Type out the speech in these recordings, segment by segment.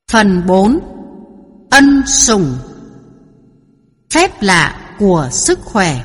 Phần 4. Ân sủng. Phép lạ của sức khỏe.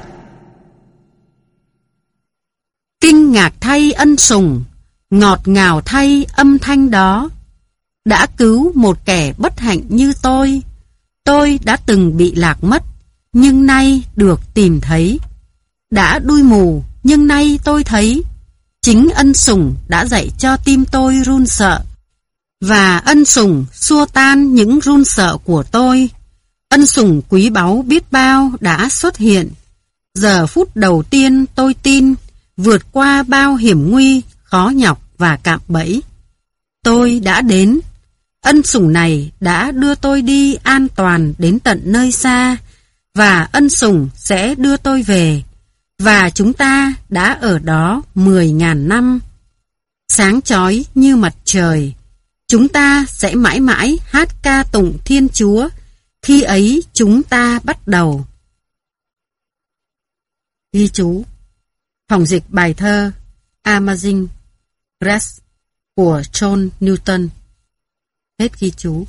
Kinh ngạc thay ân sủng, ngọt ngào thay âm thanh đó, đã cứu một kẻ bất hạnh như tôi. Tôi đã từng bị lạc mất, nhưng nay được tìm thấy. Đã đuôi mù, nhưng nay tôi thấy. Chính ân sủng đã dạy cho tim tôi run sợ, và ân sủng xua tan những run sợ của tôi. Ân sủng quý báu biết bao đã xuất hiện. Giờ phút đầu tiên tôi tin, vượt qua bao hiểm nguy, khó nhọc và cạm bẫy. Tôi đã đến. Ân sủng này đã đưa tôi đi an toàn đến tận nơi xa, và ân sủng sẽ đưa tôi về. Và chúng ta đã ở đó 10.000 năm. Sáng chói như mặt trời, chúng ta sẽ mãi mãi hát ca tụng Thiên Chúa. Khi ấy chúng ta bắt đầu. Ghi chú: Phòng dịch bài thơ Amazing Grace của John Newton. Hết ghi chú.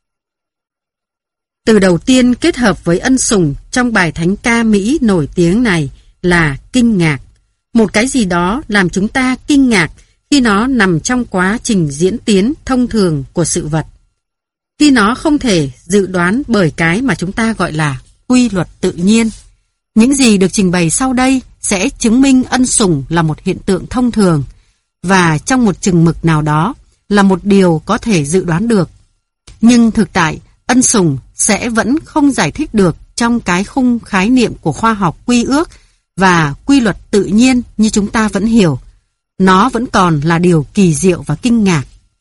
Từ đầu tiên kết hợp với ân sủng trong bài thánh ca Mỹ nổi tiếng này là kinh ngạc. Một cái gì đó làm chúng ta kinh ngạc khi nó nằm trong quá trình diễn tiến thông thường của sự vật. Khi nó không thể dự đoán bởi cái mà chúng ta gọi là quy luật tự nhiên. Những gì được trình bày sau đây sẽ chứng minh ân sủng là một hiện tượng thông thường, và trong một chừng mực nào đó là một điều có thể dự đoán được. Nhưng thực tại, ân sủng sẽ vẫn không giải thích được trong cái khung khái niệm của khoa học quy ước và quy luật tự nhiên như chúng ta vẫn hiểu. Nó vẫn còn là điều kỳ diệu và kinh ngạc.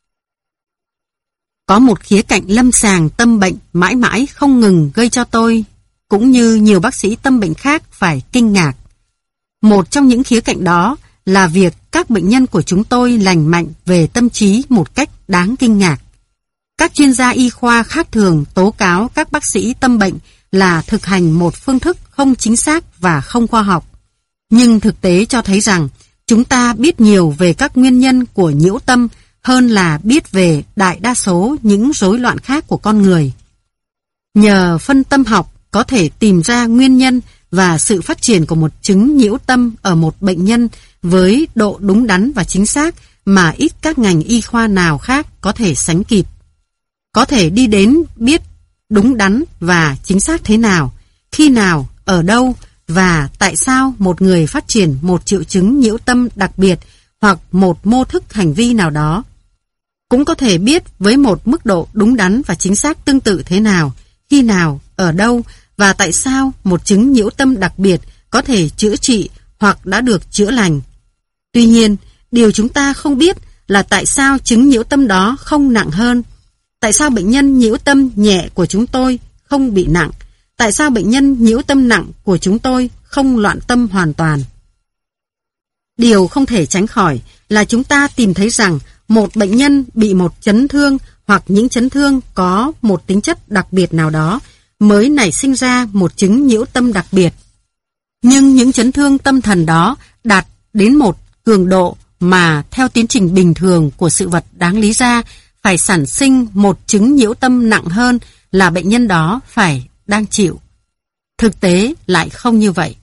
Có một khía cạnh lâm sàng tâm bệnh mãi mãi không ngừng gây cho tôi, cũng như nhiều bác sĩ tâm bệnh khác, phải kinh ngạc. Một trong những khía cạnh đó là việc các bệnh nhân của chúng tôi lành mạnh về tâm trí một cách đáng kinh ngạc. Các chuyên gia y khoa khác thường tố cáo các bác sĩ tâm bệnh là thực hành một phương thức không chính xác và không khoa học. Nhưng thực tế cho thấy rằng chúng ta biết nhiều về các nguyên nhân của nhiễu tâm hơn là biết về đại đa số những rối loạn khác của con người. Nhờ phân tâm học có thể tìm ra nguyên nhân và sự phát triển của một chứng nhiễu tâm ở một bệnh nhân với độ đúng đắn và chính xác mà ít các ngành y khoa nào khác có thể sánh kịp. Có thể đi đến biết đúng đắn và chính xác thế nào, khi nào, ở đâu và tại sao một người phát triển một triệu chứng nhiễu tâm đặc biệt hoặc một mô thức hành vi nào đó. Cũng có thể biết với một mức độ đúng đắn và chính xác tương tự thế nào, khi nào, ở đâu và tại sao một chứng nhiễu tâm đặc biệt có thể chữa trị hoặc đã được chữa lành. Tuy nhiên, điều chúng ta không biết là tại sao chứng nhiễu tâm đó không nặng hơn. Tại sao bệnh nhân nhiễu tâm nhẹ của chúng tôi không bị nặng? Tại sao bệnh nhân nhiễu tâm nặng của chúng tôi không loạn tâm hoàn toàn? Điều không thể tránh khỏi là chúng ta tìm thấy rằng một bệnh nhân bị một chấn thương hoặc những chấn thương có một tính chất đặc biệt nào đó mới nảy sinh ra một chứng nhiễu tâm đặc biệt. Nhưng những chấn thương tâm thần đó đạt đến một cường độ mà theo tiến trình bình thường của sự vật đáng lý ra phải sản sinh một chứng nhiễu tâm nặng hơn là bệnh nhân đó phải đang chịu. Thực tế lại không như vậy.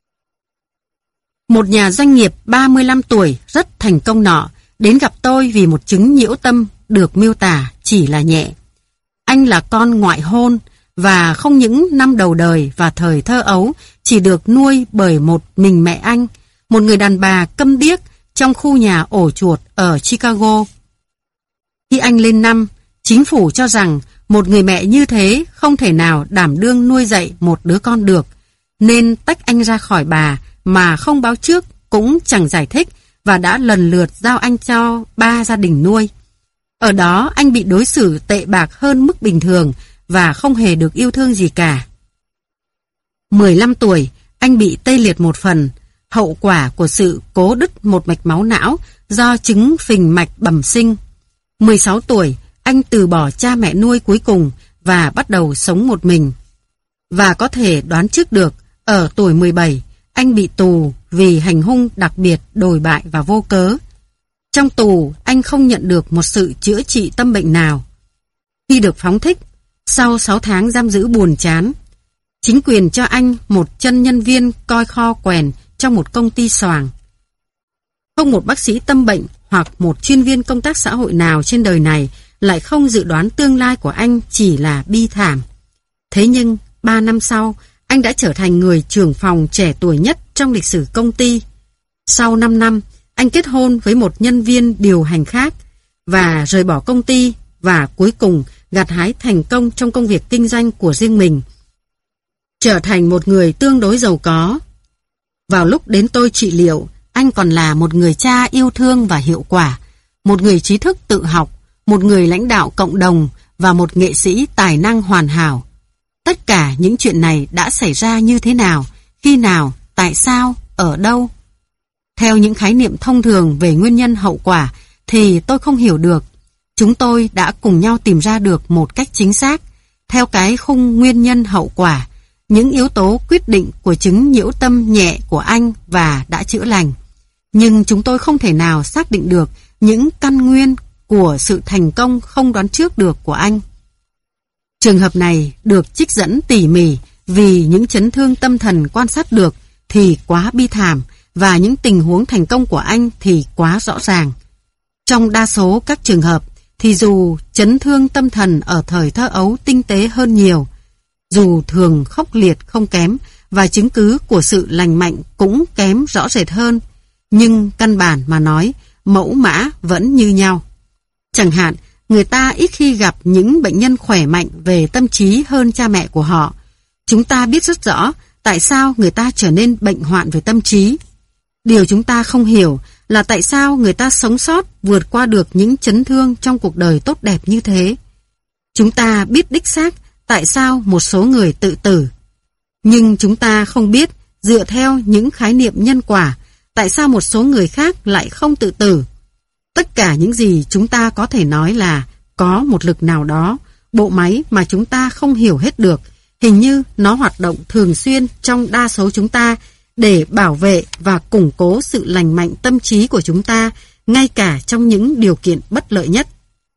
Một nhà doanh nghiệp 35 tuổi rất thành công nọ đến gặp tôi vì một chứng nhiễu tâm được miêu tả chỉ là nhẹ. Anh là con ngoại hôn và không những năm đầu đời và thời thơ ấu chỉ được nuôi bởi một mình mẹ anh, một người đàn bà câm điếc trong khu nhà ổ chuột ở Chicago. Khi anh lên năm, chính phủ cho rằng một người mẹ như thế không thể nào đảm đương nuôi dạy một đứa con được, nên tách anh ra khỏi bà mà không báo trước cũng chẳng giải thích và đã lần lượt giao anh cho 3 gia đình nuôi. Ở đó anh bị đối xử tệ bạc hơn mức bình thường và không hề được yêu thương gì cả. 15 tuổi, anh bị tê liệt một phần, hậu quả của sự cố đứt một mạch máu não do chứng phình mạch bẩm sinh. 16 tuổi, anh từ bỏ cha mẹ nuôi cuối cùng và bắt đầu sống một mình. Và có thể đoán trước được, ở tuổi 17, anh bị tù vì hành hung đặc biệt, đồi bại và vô cớ. Trong tù, anh không nhận được một sự chữa trị tâm bệnh nào. Khi được phóng thích, sau 6 tháng giam giữ buồn chán, chính quyền cho anh một chân nhân viên coi kho quèn trong một công ty xoàng. Không một bác sĩ tâm bệnh hoặc một chuyên viên công tác xã hội nào trên đời này lại không dự đoán tương lai của anh chỉ là bi thảm. Thế nhưng, 3 năm sau, anh đã trở thành người trưởng phòng trẻ tuổi nhất trong lịch sử công ty. Sau 5 năm, anh kết hôn với một nhân viên điều hành khác và rời bỏ công ty và cuối cùng gặt hái thành công trong công việc kinh doanh của riêng mình. Trở thành một người tương đối giàu có. Vào lúc đến tôi trị liệu, anh còn là một người cha yêu thương và hiệu quả, một người trí thức tự học, một người lãnh đạo cộng đồng và một nghệ sĩ tài năng hoàn hảo. Tất cả những chuyện này đã xảy ra như thế nào, khi nào, tại sao, ở đâu? Theo những khái niệm thông thường về nguyên nhân hậu quả thì tôi không hiểu được. Chúng tôi đã cùng nhau tìm ra được một cách chính xác, theo cái khung nguyên nhân hậu quả, những yếu tố quyết định của chứng nhiễu tâm nhẹ của anh và đã chữa lành. Nhưng chúng tôi không thể nào xác định được những căn nguyên của sự thành công không đoán trước được của anh. Trường hợp này được trích dẫn tỉ mỉ vì những chấn thương tâm thần quan sát được thì quá bi thảm và những tình huống thành công của anh thì quá rõ ràng. Trong đa số các trường hợp thì dù chấn thương tâm thần ở thời thơ ấu tinh tế hơn nhiều, dù thường khốc liệt không kém và chứng cứ của sự lành mạnh cũng kém rõ rệt hơn, nhưng căn bản mà nói, mẫu mã vẫn như nhau. Chẳng hạn, người ta ít khi gặp những bệnh nhân khỏe mạnh về tâm trí hơn cha mẹ của họ. Chúng ta biết rất rõ tại sao người ta trở nên bệnh hoạn về tâm trí. Điều chúng ta không hiểu là tại sao người ta sống sót vượt qua được những chấn thương trong cuộc đời tốt đẹp như thế. Chúng ta biết đích xác tại sao một số người tự tử. Nhưng chúng ta không biết dựa theo những khái niệm nhân quả tại sao một số người khác lại không tự tử. Tất cả những gì chúng ta có thể nói là có một lực nào đó, bộ máy mà chúng ta không hiểu hết được, hình như nó hoạt động thường xuyên trong đa số chúng ta để bảo vệ và củng cố sự lành mạnh tâm trí của chúng ta, ngay cả trong những điều kiện bất lợi nhất.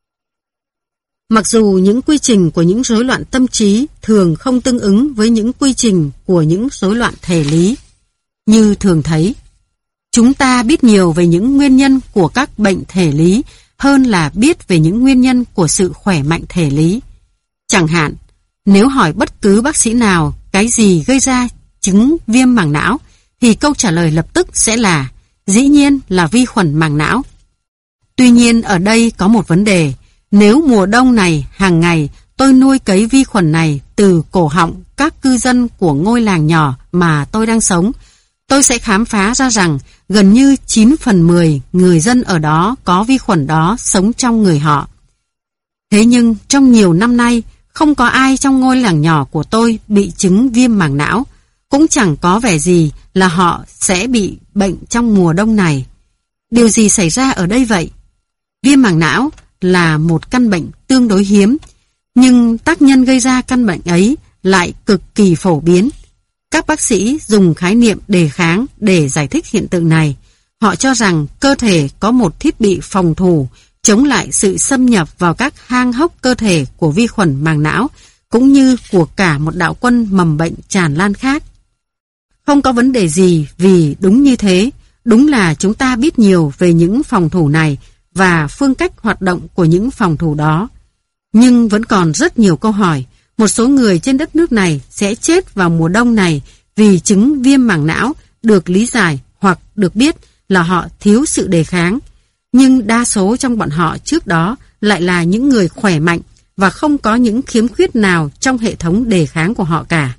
Mặc dù những quy trình của những rối loạn tâm trí thường không tương ứng với những quy trình của những rối loạn thể lý. Như thường thấy, chúng ta biết nhiều về những nguyên nhân của các bệnh thể lý hơn là biết về những nguyên nhân của sự khỏe mạnh thể lý. Chẳng hạn, nếu hỏi bất cứ bác sĩ nào cái gì gây ra chứng viêm màng não, thì câu trả lời lập tức sẽ là dĩ nhiên là vi khuẩn màng não. Tuy nhiên ở đây có một vấn đề. Nếu mùa đông này hàng ngày tôi nuôi cấy vi khuẩn này từ cổ họng các cư dân của ngôi làng nhỏ mà tôi đang sống, tôi sẽ khám phá ra rằng gần như 9 phần 10 người dân ở đó có vi khuẩn đó sống trong người họ. Thế nhưng trong nhiều năm nay, không có ai trong ngôi làng nhỏ của tôi bị chứng viêm màng não, cũng chẳng có vẻ gì là họ sẽ bị bệnh trong mùa đông này. Điều gì xảy ra ở đây vậy? Viêm màng não là một căn bệnh tương đối hiếm, nhưng tác nhân gây ra căn bệnh ấy lại cực kỳ phổ biến. Các bác sĩ dùng khái niệm đề kháng để giải thích hiện tượng này. Họ cho rằng cơ thể có một thiết bị phòng thủ chống lại sự xâm nhập vào các hang hốc cơ thể của vi khuẩn màng não, cũng như của cả một đạo quân mầm bệnh tràn lan khác. Không có vấn đề gì vì đúng như thế, đúng là chúng ta biết nhiều về những phòng thủ này và phương cách hoạt động của những phòng thủ đó. Nhưng vẫn còn rất nhiều câu hỏi. Một số người trên đất nước này sẽ chết vào mùa đông này vì chứng viêm màng não được lý giải hoặc được biết là họ thiếu sự đề kháng. Nhưng đa số trong bọn họ trước đó lại là những người khỏe mạnh và không có những khiếm khuyết nào trong hệ thống đề kháng của họ cả.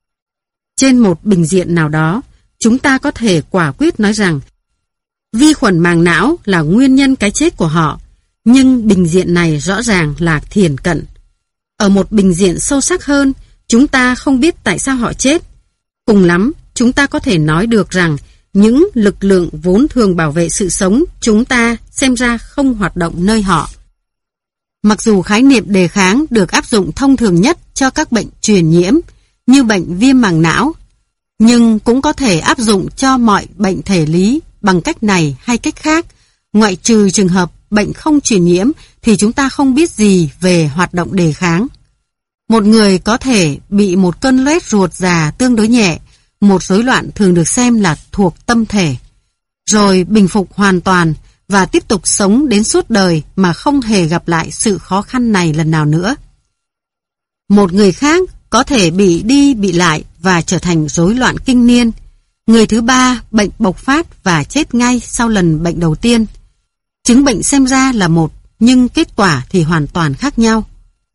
Trên một bình diện nào đó, chúng ta có thể quả quyết nói rằng vi khuẩn màng não là nguyên nhân cái chết của họ, nhưng bình diện này rõ ràng là thiển cận. Ở một bình diện sâu sắc hơn, chúng ta không biết tại sao họ chết. Cùng lắm, chúng ta có thể nói được rằng những lực lượng vốn thường bảo vệ sự sống chúng ta xem ra không hoạt động nơi họ. Mặc dù khái niệm đề kháng được áp dụng thông thường nhất cho các bệnh truyền nhiễm như bệnh viêm màng não, nhưng cũng có thể áp dụng cho mọi bệnh thể lý bằng cách này hay cách khác, ngoại trừ trường hợp bệnh không truyền nhiễm thì chúng ta không biết gì về hoạt động đề kháng. Một người có thể bị một cơn loét ruột già tương đối nhẹ, một rối loạn thường được xem là thuộc tâm thể, rồi bình phục hoàn toàn và tiếp tục sống đến suốt đời mà không hề gặp lại sự khó khăn này lần nào nữa. Một người khác có thể bị đi bị lại và trở thành rối loạn kinh niên. Người thứ ba bệnh bộc phát và chết ngay sau lần bệnh đầu tiên. Chứng bệnh xem ra là một, nhưng kết quả thì hoàn toàn khác nhau.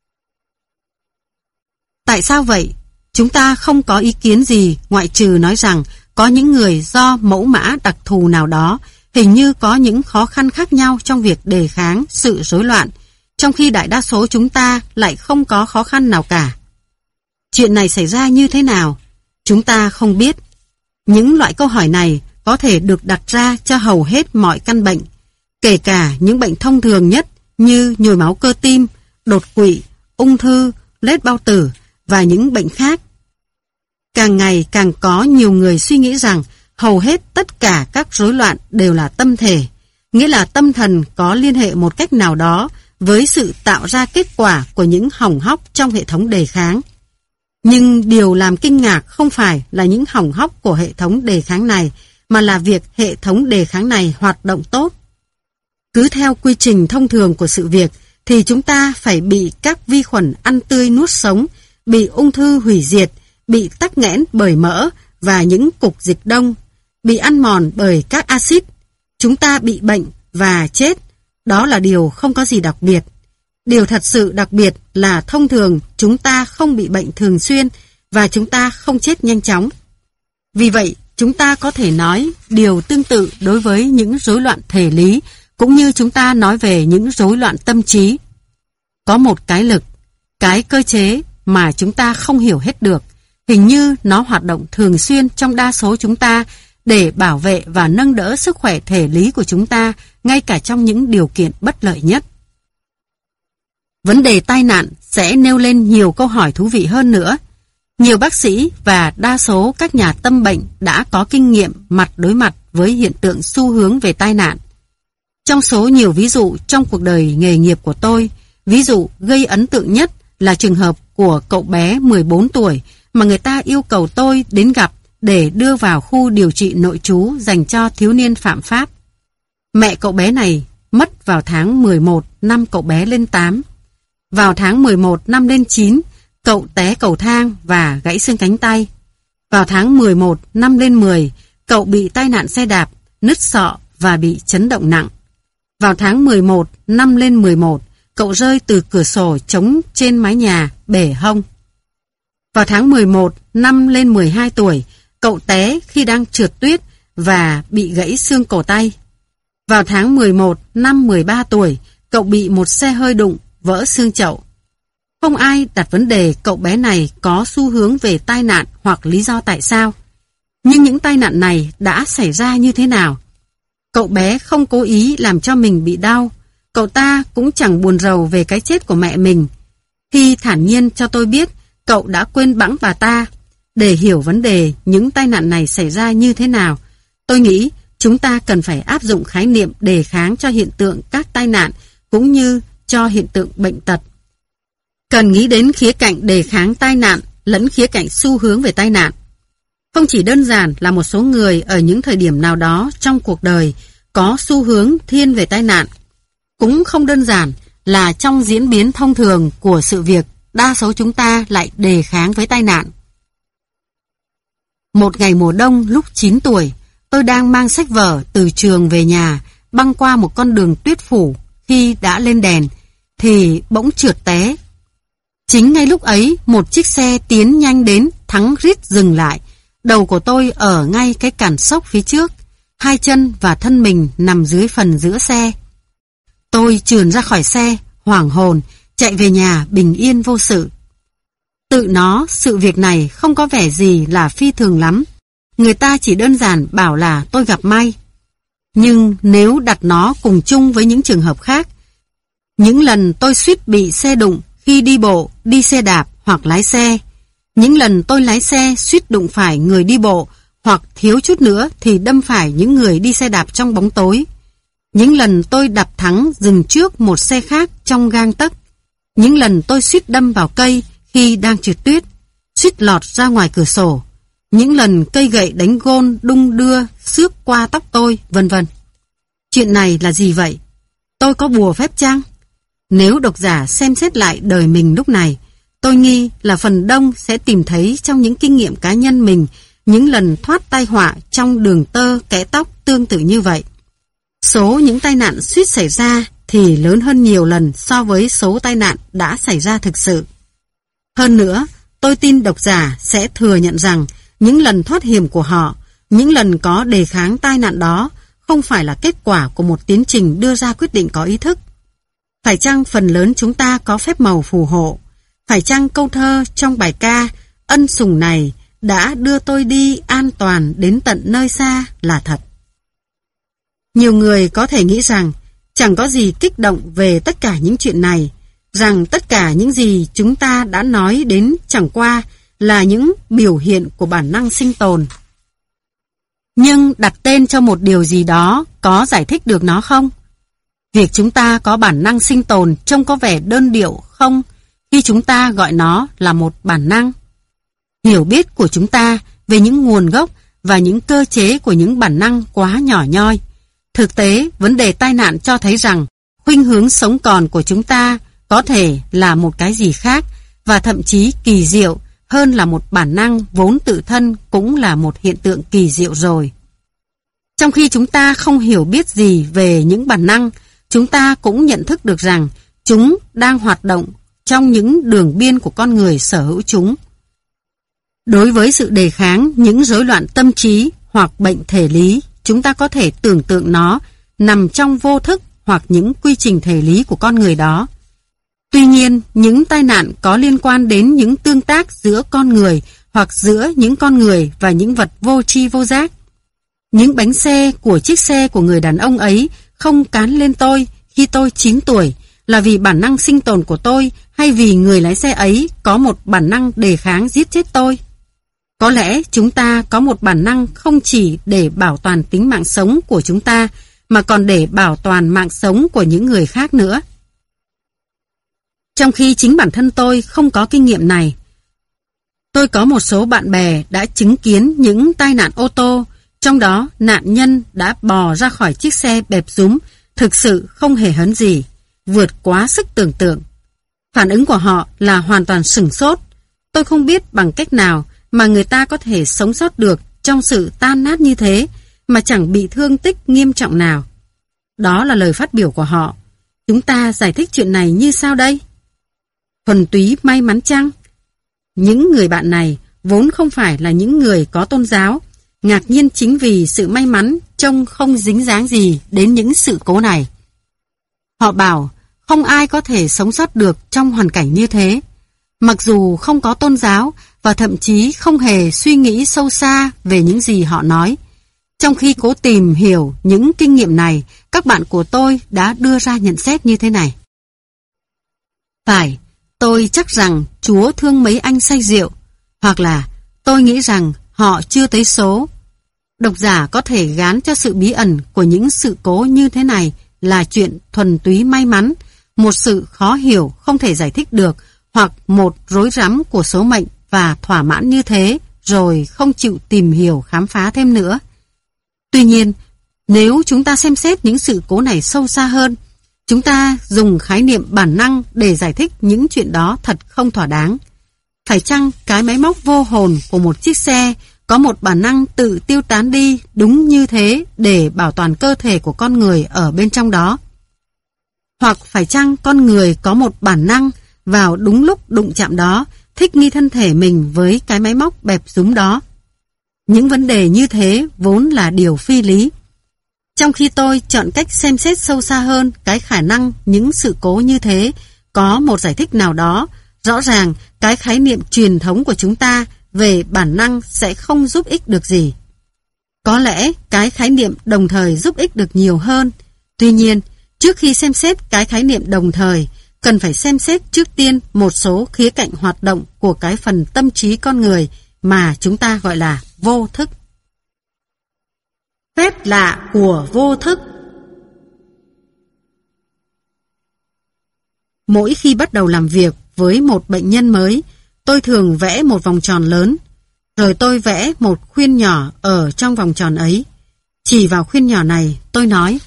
Tại sao vậy? Chúng ta không có ý kiến gì ngoại trừ nói rằng có những người do mẫu mã đặc thù nào đó hình như có những khó khăn khác nhau trong việc đề kháng sự rối loạn, trong khi đại đa số chúng ta lại không có khó khăn nào cả. Chuyện này xảy ra như thế nào? Chúng ta không biết. Những loại câu hỏi này có thể được đặt ra cho hầu hết mọi căn bệnh, kể cả những bệnh thông thường nhất như nhồi máu cơ tim, đột quỵ, ung thư, loét bao tử và những bệnh khác. Càng ngày càng có nhiều người suy nghĩ rằng hầu hết tất cả các rối loạn đều là tâm thể, nghĩa là tâm thần có liên hệ một cách nào đó với sự tạo ra kết quả của những hỏng hóc trong hệ thống đề kháng. Nhưng điều làm kinh ngạc không phải là những hỏng hóc của hệ thống đề kháng này, mà là việc hệ thống đề kháng này hoạt động tốt. Cứ theo quy trình thông thường của sự việc thì chúng ta phải bị các vi khuẩn ăn tươi nuốt sống, bị ung thư hủy diệt, bị tắc nghẽn bởi mỡ và những cục dịch đông, bị ăn mòn bởi các axit. Chúng ta bị bệnh và chết. Đó là điều không có gì đặc biệt. Điều thật sự đặc biệt là thông thường chúng ta không bị bệnh thường xuyên và chúng ta không chết nhanh chóng. Vì vậy, chúng ta có thể nói điều tương tự đối với những rối loạn thể lý, cũng như chúng ta nói về những rối loạn tâm trí. Có một cái lực, cái cơ chế mà chúng ta không hiểu hết được, hình như nó hoạt động thường xuyên trong đa số chúng ta để bảo vệ và nâng đỡ sức khỏe thể lý của chúng ta, ngay cả trong những điều kiện bất lợi nhất. Vấn đề tai nạn sẽ nêu lên nhiều câu hỏi thú vị hơn nữa. Nhiều bác sĩ và đa số các nhà tâm bệnh đã có kinh nghiệm mặt đối mặt với hiện tượng xu hướng về tai nạn. Trong số nhiều ví dụ trong cuộc đời nghề nghiệp của tôi, ví dụ gây ấn tượng nhất là trường hợp của cậu bé 14 tuổi mà người ta yêu cầu tôi đến gặp để đưa vào khu điều trị nội trú dành cho thiếu niên phạm pháp. Mẹ cậu bé này mất vào tháng 11 năm cậu bé lên 8. Vào tháng 11 năm lên 9, cậu té cầu thang và gãy xương cánh tay. Vào tháng 11 năm lên 10, cậu bị tai nạn xe đạp, nứt sọ và bị chấn động nặng. Vào tháng 11 năm lên 11, cậu rơi từ cửa sổ trống trên mái nhà, bể hông. Vào tháng 11 năm lên 12 tuổi, cậu té khi đang trượt tuyết và bị gãy xương cổ tay. Vào tháng 11 năm 13 tuổi, cậu bị một xe hơi đụng, vỡ xương chậu. Không ai đặt vấn đề cậu bé này có xu hướng về tai nạn hoặc lý do tại sao. Nhưng những tai nạn này đã xảy ra như thế nào? Cậu bé không cố ý làm cho mình bị đau. Cậu ta cũng chẳng buồn rầu về cái chết của mẹ mình. Khi thản nhiên cho tôi biết cậu đã quên bẵng bà ta. Để hiểu vấn đề những tai nạn này xảy ra như thế nào, tôi nghĩ chúng ta cần phải áp dụng khái niệm đề kháng cho hiện tượng các tai nạn cũng như cho hiện tượng bệnh tật. Cần nghĩ đến khía cạnh đề kháng tai nạn lẫn khía cạnh xu hướng về tai nạn. Không chỉ đơn giản là một số người ở những thời điểm nào đó trong cuộc đời có xu hướng thiên về tai nạn, cũng không đơn giản là trong diễn biến thông thường của sự việc đa số chúng ta lại đề kháng với tai nạn. Một ngày mùa đông lúc 9 tuổi, tôi đang mang sách vở từ trường về nhà, băng qua một con đường tuyết phủ. Khi đã lên đèn thì bỗng trượt té. Chính ngay lúc ấy, một chiếc xe tiến nhanh đến, thắng rít dừng lại. Đầu của tôi ở ngay cái cản sốc phía trước, hai chân và thân mình nằm dưới phần giữa xe. Tôi trườn ra khỏi xe, hoảng hồn, chạy về nhà bình yên vô sự. Tự nó, sự việc này không có vẻ gì là phi thường lắm. Người ta chỉ đơn giản bảo là tôi gặp may. Nhưng nếu đặt nó cùng chung với những trường hợp khác, những lần tôi suýt bị xe đụng khi đi bộ, đi xe đạp hoặc lái xe, những lần tôi lái xe suýt đụng phải người đi bộ hoặc thiếu chút nữa thì đâm phải những người đi xe đạp trong bóng tối, Những lần tôi đạp thắng dừng trước một xe khác trong gang tấc. Những lần tôi suýt đâm vào cây khi đang trượt tuyết, suýt lọt ra ngoài cửa sổ. Những lần cây gậy đánh gôn đung đưa xước qua tóc tôi, vân vân. Chuyện này là gì vậy? Tôi có bùa phép chăng? Nếu độc giả xem xét lại đời mình lúc này, tôi nghi là phần đông sẽ tìm thấy trong những kinh nghiệm cá nhân mình những lần thoát tai họa trong đường tơ kẽ tóc tương tự như vậy. Số những tai nạn suýt xảy ra thì lớn hơn nhiều lần so với số tai nạn đã xảy ra thực sự. Hơn nữa, tôi tin độc giả sẽ thừa nhận rằng những lần thoát hiểm của họ, những lần có đề kháng tai nạn đó không phải là kết quả của một tiến trình đưa ra quyết định có ý thức. Phải chăng phần lớn chúng ta có phép màu phù hộ? Phải chăng câu thơ trong bài ca ân sủng này đã đưa tôi đi an toàn đến tận nơi xa là thật? Nhiều người có thể nghĩ rằng chẳng có gì kích động về tất cả những chuyện này, rằng tất cả những gì chúng ta đã nói đến chẳng qua là những biểu hiện của bản năng sinh tồn. Nhưng đặt tên cho một điều gì đó có giải thích được nó không? Việc chúng ta có bản năng sinh tồn trông có vẻ đơn điệu không khi chúng ta gọi nó là một bản năng? Hiểu biết của chúng ta về những nguồn gốc và những cơ chế của những bản năng quá nhỏ nhoi. Thực tế, vấn đề tai nạn cho thấy rằng khuynh hướng sống còn của chúng ta có thể là một cái gì khác và thậm chí kỳ diệu hơn là một bản năng vốn tự thân cũng là một hiện tượng kỳ diệu rồi. Trong khi chúng ta không hiểu biết gì về những bản năng, chúng ta cũng nhận thức được rằng chúng đang hoạt động trong những đường biên của con người sở hữu chúng. Đối với sự đề kháng những rối loạn tâm trí hoặc bệnh thể lý, chúng ta có thể tưởng tượng nó nằm trong vô thức hoặc những quy trình thể lý của con người đó. Tuy nhiên, những tai nạn có liên quan đến những tương tác giữa con người hoặc giữa những con người và những vật vô tri vô giác. Những bánh xe của chiếc xe của người đàn ông ấy không cán lên tôi khi tôi 9 tuổi là vì bản năng sinh tồn của tôi hay vì người lái xe ấy có một bản năng đề kháng giết chết tôi. Có lẽ chúng ta có một bản năng không chỉ để bảo toàn tính mạng sống của chúng ta mà còn để bảo toàn mạng sống của những người khác nữa. Trong khi chính bản thân tôi không có kinh nghiệm này, tôi có một số bạn bè đã chứng kiến những tai nạn ô tô, trong đó nạn nhân đã bò ra khỏi chiếc xe bẹp rúm thực sự không hề hấn gì, vượt quá sức tưởng tượng. Phản ứng của họ là hoàn toàn sửng sốt. Tôi không biết bằng cách nào mà người ta có thể sống sót được trong sự tan nát như thế mà chẳng bị thương tích nghiêm trọng nào. Đó là lời phát biểu của họ. Chúng ta giải thích chuyện này như sao đây? Thuần túy may mắn chăng? Những người bạn này vốn không phải là những người có tôn giáo, ngạc nhiên chính vì sự may mắn trông không dính dáng gì đến những sự cố này. Họ bảo không ai có thể sống sót được trong hoàn cảnh như thế. Mặc dù không có tôn giáo và thậm chí không hề suy nghĩ sâu xa về những gì họ nói. Trong khi cố tìm hiểu những kinh nghiệm này, các bạn của tôi đã đưa ra nhận xét như thế này. Phải, tôi chắc rằng Chúa thương mấy anh say rượu, hoặc là tôi nghĩ rằng họ chưa tới số. Độc giả có thể gán cho sự bí ẩn của những sự cố như thế này là chuyện thuần túy may mắn, một sự khó hiểu không thể giải thích được, hoặc một rối rắm của số mệnh và thỏa mãn như thế rồi không chịu tìm hiểu khám phá thêm nữa. Tuy nhiên, nếu chúng ta xem xét những sự cố này sâu xa hơn, chúng ta dùng khái niệm bản năng để giải thích những chuyện đó thật không thỏa đáng. Phải chăng cái máy móc vô hồn của một chiếc xe có một bản năng tự tiêu tán đi đúng như thế để bảo toàn cơ thể của con người ở bên trong đó? Hoặc phải chăng con người có một bản năng vào đúng lúc đụng chạm đó thích nghi thân thể mình với cái máy móc bẹp rúm đó? Những vấn đề như thế vốn là điều phi lý. Trong khi tôi chọn cách xem xét sâu xa hơn cái khả năng những sự cố như thế có một giải thích nào đó, rõ ràng cái khái niệm truyền thống của chúng ta về bản năng sẽ không giúp ích được gì. Có lẽ cái khái niệm đồng thời giúp ích được nhiều hơn. Tuy nhiên, trước khi xem xét cái khái niệm đồng thời, cần phải xem xét trước tiên một số khía cạnh hoạt động của cái phần tâm trí con người mà chúng ta gọi là vô thức. Phép lạ của vô thức. Mỗi khi bắt đầu làm việc với một bệnh nhân mới, tôi thường vẽ một vòng tròn lớn, rồi tôi vẽ một khuyên nhỏ ở trong vòng tròn ấy. Chỉ vào khuyên nhỏ này, tôi nói: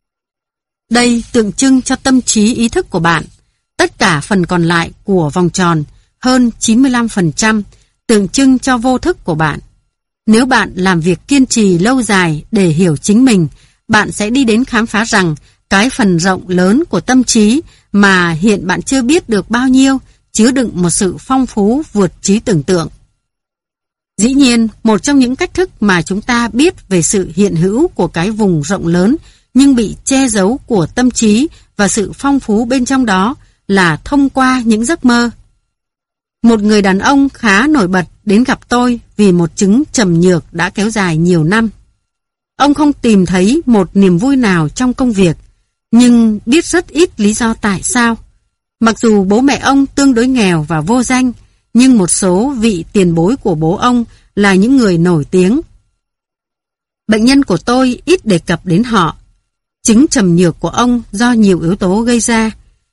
đây tượng trưng cho tâm trí ý thức của bạn. Tất cả phần còn lại của vòng tròn, hơn 95%, tượng trưng cho vô thức của bạn. Nếu bạn làm việc kiên trì lâu dài để hiểu chính mình, bạn sẽ đi đến khám phá rằng cái phần rộng lớn của tâm trí mà hiện bạn chưa biết được bao nhiêu, chứa đựng một sự phong phú vượt trí tưởng tượng. Dĩ nhiên, một trong những cách thức mà chúng ta biết về sự hiện hữu của cái vùng rộng lớn nhưng bị che giấu của tâm trí và sự phong phú bên trong đó là thông qua những giấc mơ. Một người đàn ông khá nổi bật đến gặp tôi vì một chứng trầm nhược đã kéo dài nhiều năm. Ông không tìm thấy một niềm vui nào trong công việc, nhưng biết rất ít lý do tại sao. Mặc dù bố mẹ ông tương đối nghèo và vô danh, nhưng một số vị tiền bối của bố ông là những người nổi tiếng. Bệnh nhân của tôi ít đề cập đến họ. Chứng trầm nhược của ông do nhiều yếu tố gây ra.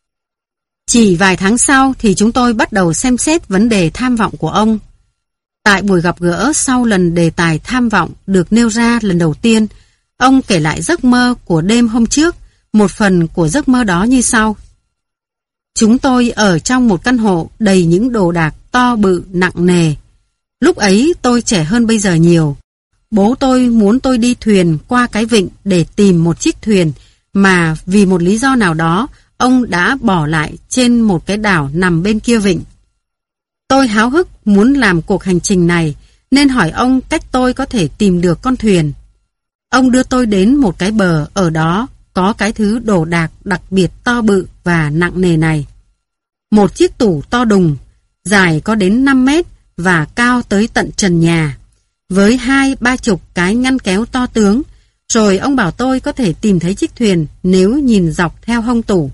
Chỉ vài tháng sau thì chúng tôi bắt đầu xem xét vấn đề tham vọng của ông. Tại buổi gặp gỡ sau lần đề tài tham vọng được nêu ra lần đầu tiên, ông kể lại giấc mơ của đêm hôm trước. Một phần của giấc mơ đó như sau: chúng tôi ở trong một căn hộ đầy những đồ đạc to bự nặng nề. Lúc ấy tôi trẻ hơn bây giờ nhiều. Bố tôi muốn tôi đi thuyền qua cái vịnh để tìm một chiếc thuyền mà vì một lý do nào đó ông đã bỏ lại trên một cái đảo nằm bên kia vịnh. Tôi háo hức muốn làm cuộc hành trình này nên hỏi ông cách tôi có thể tìm được con thuyền. Ông đưa tôi đến một cái bờ, ở đó có cái thứ đồ đạc đặc biệt to bự và nặng nề này. Một chiếc tủ to đùng, dài có đến 5 mét và cao tới tận trần nhà, với 20-30 cái ngăn kéo to tướng. Rồi ông bảo tôi có thể tìm thấy chiếc thuyền nếu nhìn dọc theo hông tủ.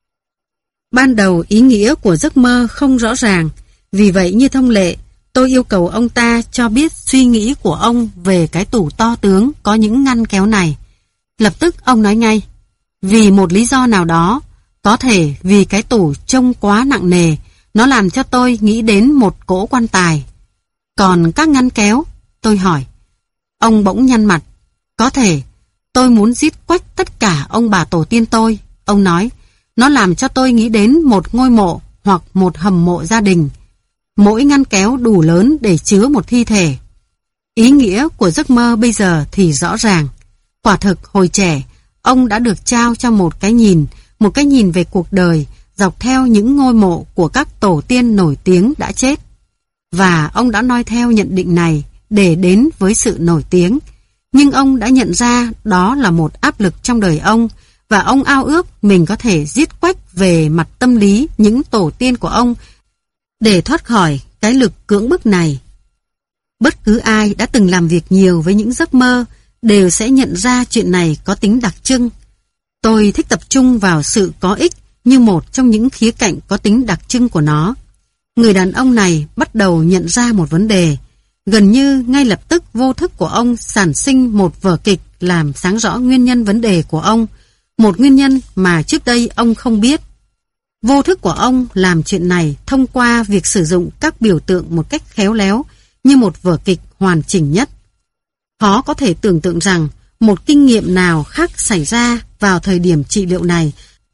Ban đầu ý nghĩa của giấc mơ không rõ ràng, vì vậy như thông lệ, tôi yêu cầu ông ta cho biết suy nghĩ của ông về cái tủ to tướng có những ngăn kéo này. Lập tức ông nói ngay: vì một lý do nào đó, có thể vì cái tủ trông quá nặng nề, nó làm cho tôi nghĩ đến một cỗ quan tài. Còn các ngăn kéo? Tôi hỏi. Ông bỗng nhăn mặt. Có thể, tôi muốn giết quách tất cả ông bà tổ tiên tôi. Ông nói, nó làm cho tôi nghĩ đến một ngôi mộ hoặc một hầm mộ gia đình. Mỗi ngăn kéo đủ lớn để chứa một thi thể. Ý nghĩa của giấc mơ bây giờ thì rõ ràng. Quả thực hồi trẻ, ông đã được trao cho một cái nhìn về cuộc đời dọc theo những ngôi mộ của các tổ tiên nổi tiếng đã chết. Và ông đã noi theo nhận định này để đến với sự nổi tiếng. Nhưng ông đã nhận ra đó là một áp lực trong đời ông, và ông ao ước mình có thể giết quách về mặt tâm lý những tổ tiên của ông để thoát khỏi cái lực cưỡng bức này. Bất cứ ai đã từng làm việc nhiều với những giấc mơ đều sẽ nhận ra chuyện này có tính đặc trưng. Tôi thích tập trung vào sự có ích như một trong những khía cạnh có tính đặc trưng của nó. Người đàn ông này bắt đầu nhận ra một vấn đề. Gần như ngay lập tức vô thức của ông sản sinh một vở kịch làm sáng rõ nguyên nhân vấn đề của ông, một nguyên nhân mà trước đây ông không biết. Vô thức của ông làm chuyện này thông qua việc sử dụng các biểu tượng một cách khéo léo như một vở kịch hoàn chỉnh nhất. Khó có thể tưởng tượng rằng một kinh nghiệm nào khác xảy ra vào thời điểm trị liệu này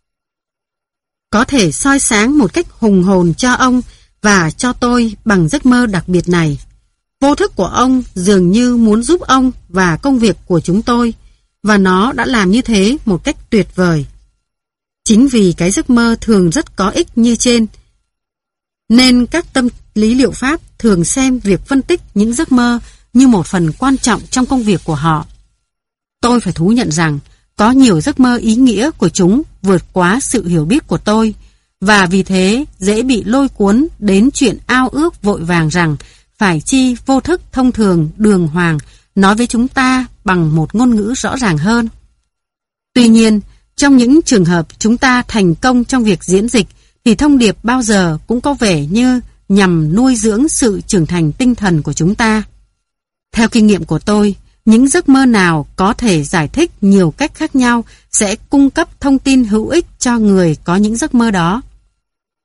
có thể soi sáng một cách hùng hồn cho ông và cho tôi bằng giấc mơ đặc biệt này. Vô thức của ông dường như muốn giúp ông và công việc của chúng tôi, và nó đã làm như thế một cách tuyệt vời. Chính vì cái giấc mơ thường rất có ích như trên, nên các tâm lý liệu pháp thường xem việc phân tích những giấc mơ như một phần quan trọng trong công việc của họ. Tôi phải thú nhận rằng có nhiều giấc mơ ý nghĩa của chúng vượt quá sự hiểu biết của tôi, và vì thế dễ bị lôi cuốn đến chuyện ao ước vội vàng rằng phải chi vô thức thông thường đường hoàng nói với chúng ta bằng một ngôn ngữ rõ ràng hơn. Tuy nhiên, trong những trường hợp chúng ta thành công trong việc diễn dịch thì thông điệp bao giờ cũng có vẻ như nhằm nuôi dưỡng sự trưởng thành tinh thần của chúng ta. Theo kinh nghiệm của tôi, những giấc mơ nào có thể giải thích nhiều cách khác nhau sẽ cung cấp thông tin hữu ích cho người có những giấc mơ đó.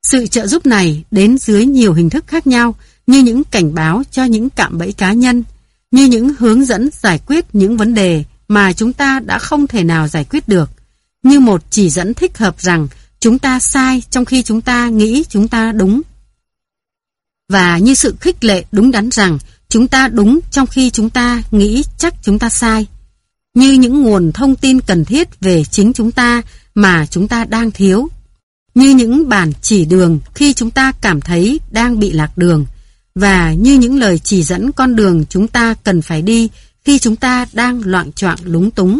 Sự trợ giúp này đến dưới nhiều hình thức khác nhau, như những cảnh báo cho những cạm bẫy cá nhân, như những hướng dẫn giải quyết những vấn đề mà chúng ta đã không thể nào giải quyết được, như một chỉ dẫn thích hợp rằng chúng ta sai trong khi chúng ta nghĩ chúng ta đúng, và như sự khích lệ đúng đắn rằng chúng ta đúng trong khi chúng ta nghĩ chắc chúng ta sai, như những nguồn thông tin cần thiết về chính chúng ta mà chúng ta đang thiếu, như những bản chỉ đường khi chúng ta cảm thấy đang bị lạc đường, và như những lời chỉ dẫn con đường chúng ta cần phải đi khi chúng ta đang loạng choạng lúng túng.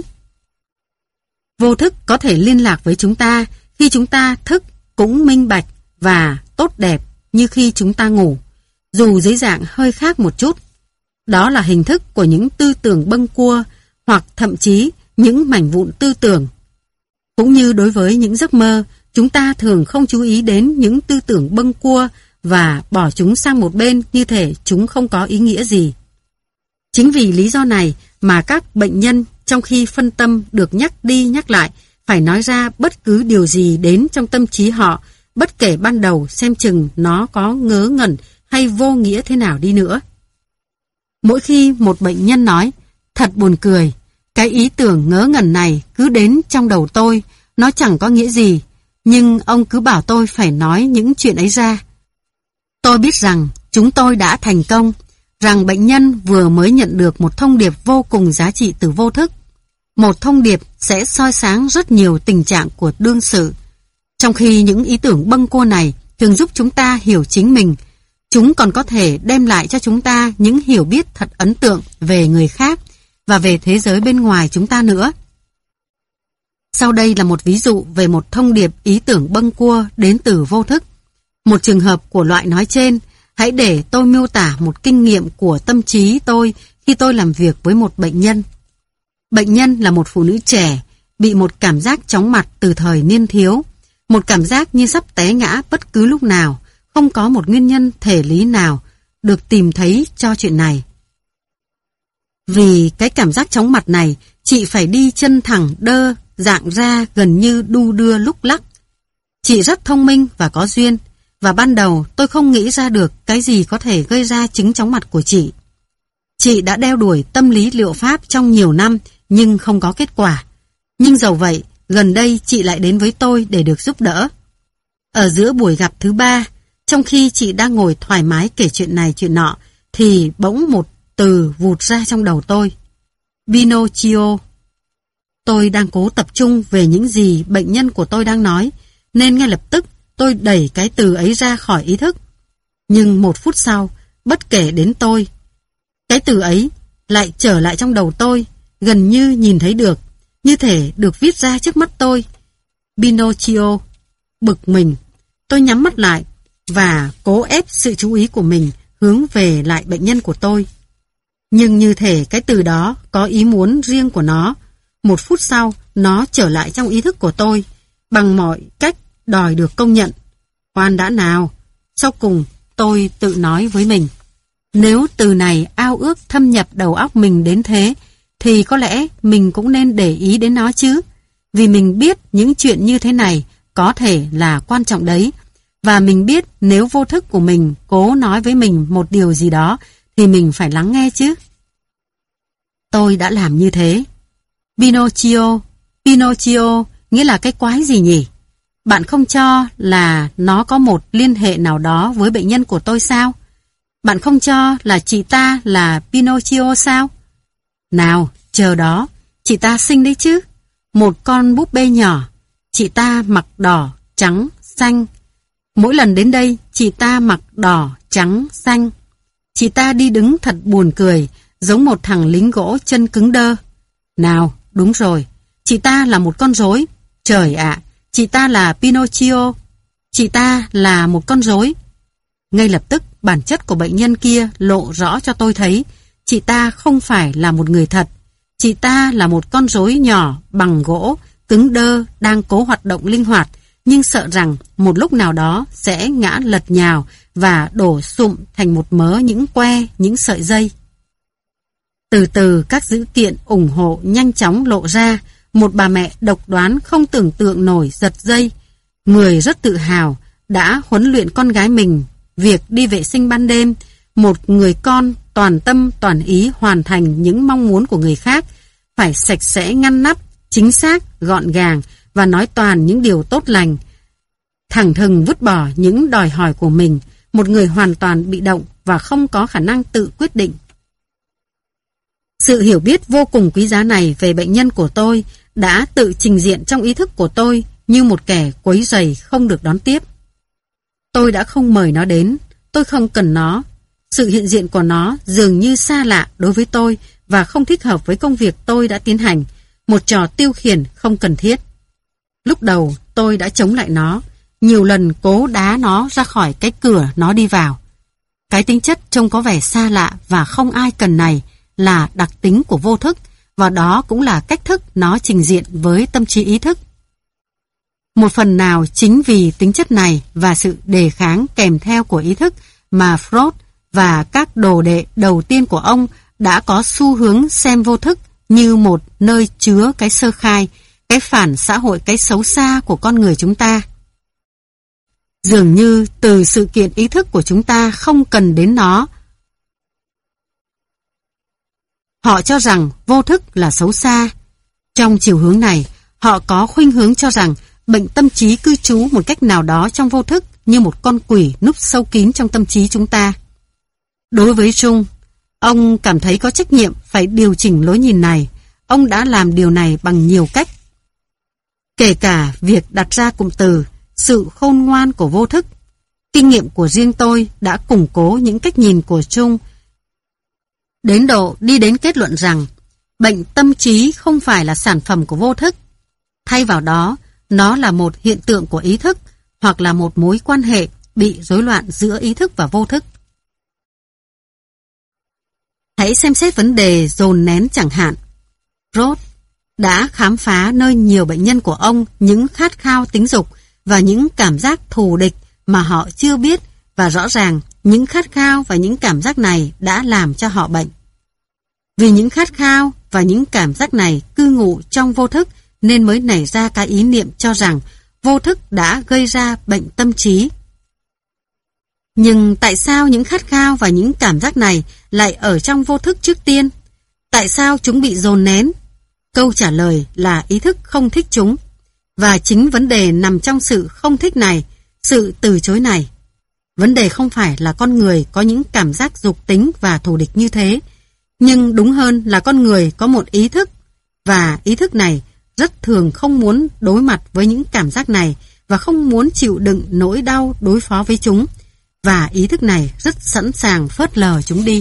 Vô thức có thể liên lạc với chúng ta khi chúng ta thức cũng minh bạch và tốt đẹp như khi chúng ta ngủ, dù dưới dạng hơi khác một chút. Đó là hình thức của những tư tưởng bâng cua hoặc thậm chí những mảnh vụn tư tưởng. Cũng như đối với những giấc mơ, chúng ta thường không chú ý đến những tư tưởng bâng cua và bỏ chúng sang một bên như thể chúng không có ý nghĩa gì. Chính vì lý do này mà các bệnh nhân trong khi phân tâm được nhắc đi nhắc lại phải nói ra bất cứ điều gì đến trong tâm trí họ, bất kể ban đầu xem chừng nó có ngớ ngẩn hay vô nghĩa thế nào đi nữa. Mỗi khi một bệnh nhân nói, thật buồn cười, cái ý tưởng ngớ ngẩn này cứ đến trong đầu tôi, nó chẳng có nghĩa gì, nhưng ông cứ bảo tôi phải nói những chuyện ấy ra. Tôi biết rằng chúng tôi đã thành công, rằng bệnh nhân vừa mới nhận được một thông điệp vô cùng giá trị từ vô thức. Một thông điệp sẽ soi sáng rất nhiều tình trạng của đương sự. Trong khi những ý tưởng bâng cua này thường giúp chúng ta hiểu chính mình, chúng còn có thể đem lại cho chúng ta những hiểu biết thật ấn tượng về người khác và về thế giới bên ngoài chúng ta nữa. Sau đây là một ví dụ về một thông điệp ý tưởng bâng cua đến từ vô thức. Một trường hợp của loại nói trên, hãy để tôi miêu tả một kinh nghiệm của tâm trí tôi khi tôi làm việc với một bệnh nhân. Bệnh nhân là một phụ nữ trẻ, bị một cảm giác chóng mặt từ thời niên thiếu, một cảm giác như sắp té ngã bất cứ lúc nào, không có một nguyên nhân thể lý nào được tìm thấy cho chuyện này. Vì cái cảm giác chóng mặt này, chị phải đi chân thẳng đơ, dạng ra gần như đu đưa lúc lắc. Chị rất thông minh và có duyên, và ban đầu tôi không nghĩ ra được cái gì có thể gây ra chứng chóng mặt của chị. Chị đã đeo đuổi tâm lý liệu pháp trong nhiều năm nhưng không có kết quả. Nhưng dầu vậy, gần đây chị lại đến với tôi để được giúp đỡ. Ở giữa buổi gặp thứ 3, trong khi chị đang ngồi thoải mái kể chuyện này chuyện nọ, thì bỗng một từ vụt ra trong đầu tôi. Pinocchio. Tôi đang cố tập trung về những gì bệnh nhân của tôi đang nói, nên ngay lập tức tôi đẩy cái từ ấy ra khỏi ý thức. Nhưng 1 phút sau, bất kể đến tôi, cái từ ấy lại trở lại trong đầu tôi, gần như nhìn thấy được, như thể được viết ra trước mắt tôi. Pinocchio. Bực mình, tôi nhắm mắt lại và cố ép sự chú ý của mình hướng về lại bệnh nhân của tôi. Nhưng như thể cái từ đó có ý muốn riêng của nó. 1 phút sau, nó trở lại trong ý thức của tôi, bằng mọi cách đòi được công nhận. Khoan đã nào. Sau cùng, tôi tự nói với mình. Nếu từ này ao ước thâm nhập đầu óc mình đến thế, thì có lẽ mình cũng nên để ý đến nó chứ. Vì mình biết những chuyện như thế này có thể là quan trọng đấy. Và mình biết nếu vô thức của mình cố nói với mình một điều gì đó, thì mình phải lắng nghe chứ. Tôi đã làm như thế. Pinocchio. Pinocchio nghĩa là cái quái gì nhỉ? Bạn không cho là nó có một liên hệ nào đó với bệnh nhân của tôi sao? Bạn không cho là chị ta là Pinocchio sao? Nào, chờ đó, chị ta xinh đấy chứ. Một con búp bê nhỏ, chị ta mặc đỏ, trắng, xanh. Mỗi lần đến đây, chị ta mặc đỏ, trắng, xanh. Chị ta đi đứng thật buồn cười, giống một thằng lính gỗ chân cứng đơ. Nào, đúng rồi, chị ta là một con rối. Trời ạ, chị ta là Pinocchio. Chị ta là một con rối. Ngay lập tức, bản chất của bệnh nhân kia lộ rõ cho tôi thấy chị ta không phải là một người thật. Chị ta là một con rối nhỏ bằng gỗ, cứng đơ, đang cố hoạt động linh hoạt, nhưng sợ rằng một lúc nào đó sẽ ngã lật nhào và đổ sụm thành một mớ những que, những sợi dây. Từ từ các dữ kiện ủng hộ nhanh chóng lộ ra. Một bà mẹ độc đoán không tưởng tượng nổi giật dây. Người rất tự hào đã huấn luyện con gái mình việc đi vệ sinh ban đêm, một người con toàn tâm toàn ý hoàn thành những mong muốn của người khác, phải sạch sẽ ngăn nắp, chính xác, gọn gàng và nói toàn những điều tốt lành, thẳng thừng vứt bỏ những đòi hỏi của mình, một người hoàn toàn bị động và không có khả năng tự quyết định. Sự hiểu biết vô cùng quý giá này về bệnh nhân của tôi đã tự trình diện trong ý thức của tôi như một kẻ quấy rầy không được đón tiếp. Tôi đã không mời nó đến, tôi không cần nó. Sự hiện diện của nó dường như xa lạ đối với tôi và không thích hợp với công việc tôi đã tiến hành, một trò tiêu khiển không cần thiết. Lúc đầu tôi đã chống lại nó, nhiều lần cố đá nó ra khỏi cái cửa nó đi vào. Cái tính chất trông có vẻ xa lạ và không ai cần này là đặc tính của vô thức, và đó cũng là cách thức nó trình diện với tâm trí ý thức. Một phần nào chính vì tính chất này và sự đề kháng kèm theo của ý thức mà Freud và các đồ đệ đầu tiên của ông đã có xu hướng xem vô thức như một nơi chứa cái sơ khai, cái phản xã hội, cái xấu xa của con người chúng ta. Dường như từ sự kiện ý thức của chúng ta không cần đến nó. Họ cho rằng vô thức là xấu xa. Trong chiều hướng này, họ có khuynh hướng cho rằng bệnh tâm trí cư trú một cách nào đó trong vô thức như một con quỷ núp sâu kín trong tâm trí chúng ta. Đối với Jung, ông cảm thấy có trách nhiệm phải điều chỉnh lối nhìn này. Ông đã làm điều này bằng nhiều cách. Kể cả việc đặt ra cụm từ sự khôn ngoan của vô thức. Kinh nghiệm của riêng tôi đã củng cố những cách nhìn của Jung đến độ đi đến kết luận rằng bệnh tâm trí không phải là sản phẩm của vô thức. Thay vào đó, nó là một hiện tượng của ý thức hoặc là một mối quan hệ bị rối loạn giữa ý thức và vô thức. Hãy xem xét vấn đề dồn nén chẳng hạn. Freud đã khám phá nơi nhiều bệnh nhân của ông những khát khao tính dục và những cảm giác thù địch mà họ chưa biết, và rõ ràng những khát khao và những cảm giác này đã làm cho họ bệnh. Vì những khát khao và những cảm giác này cư ngụ trong vô thức nên mới nảy ra cái ý niệm cho rằng vô thức đã gây ra bệnh tâm trí. Nhưng tại sao những khát khao và những cảm giác này lại ở trong vô thức trước tiên? Tại sao chúng bị dồn nén? Câu trả lời là ý thức không thích chúng. Và chính vấn đề nằm trong sự không thích này, sự từ chối này. Vấn đề không phải là con người có những cảm giác dục tính và thù địch như thế, nhưng đúng hơn là con người có một ý thức, và ý thức này rất thường không muốn đối mặt với những cảm giác này và không muốn chịu đựng nỗi đau đối phó với chúng, và ý thức này rất sẵn sàng phớt lờ chúng đi.